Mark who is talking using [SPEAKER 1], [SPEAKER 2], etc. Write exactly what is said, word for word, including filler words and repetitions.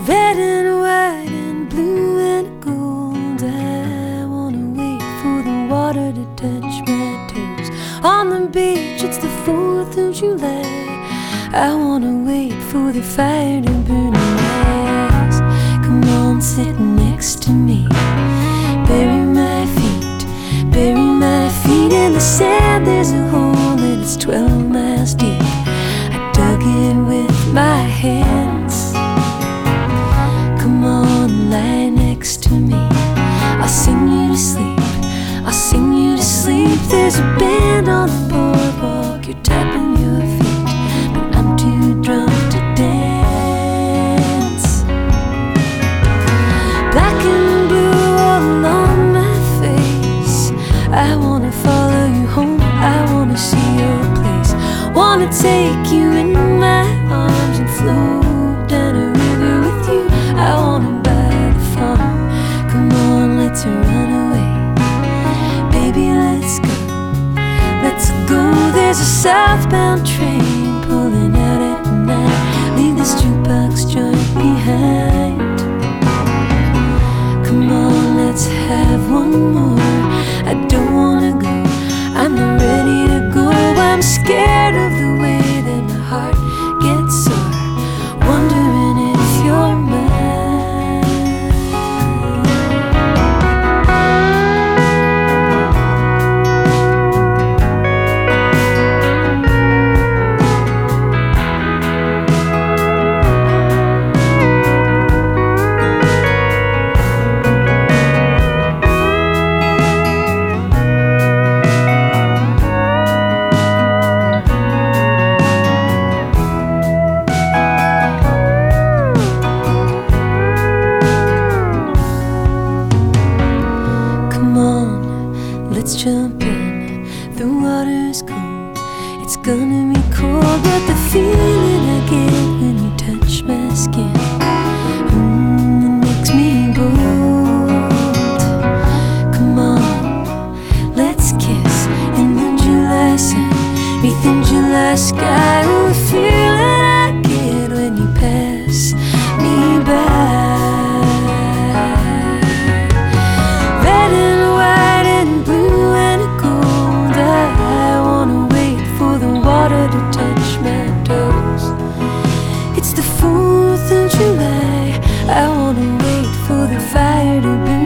[SPEAKER 1] Red and white and blue and gold. I wanna wait for the water to touch my toes. On the beach, it's the fourth of July. I wanna wait for the fire to burn my eyes. Come on, sit next to me. Bury my feet, bury my feet in the sand. There's a hole and it's twelve miles deep. I dug it with my hands. Come on, lie next to me. I'll sing you to sleep, I'll sing you to sleep. There's a band on the boardwalk, you're tapping your feet, but I'm too drunk to dance. Black and blue all on my face. I wanna follow you home, I wanna see your place. Wanna take you in my arms and float down a river with you. I wanna buy the farm. Come on, let's run away. Baby, let's go, let's go. There's a southbound train pulling out at night. Leave this jukebox joint behind. Come on, let's have one more. I don't wanna go, I'm not ready to go. I'm scared of the way that my heart gets sore, wondering if you're mine. Let's jump in, the water's cold. It's gonna be cold, but the feeling I get when you touch my skin, mm, it makes me bold. Come on, let's kiss in the July sun, beneath the July sky. Oh, the feeling I get when you pass me by. To touch my toes. It's the fourth of July. I wanna wait for the fire to burn.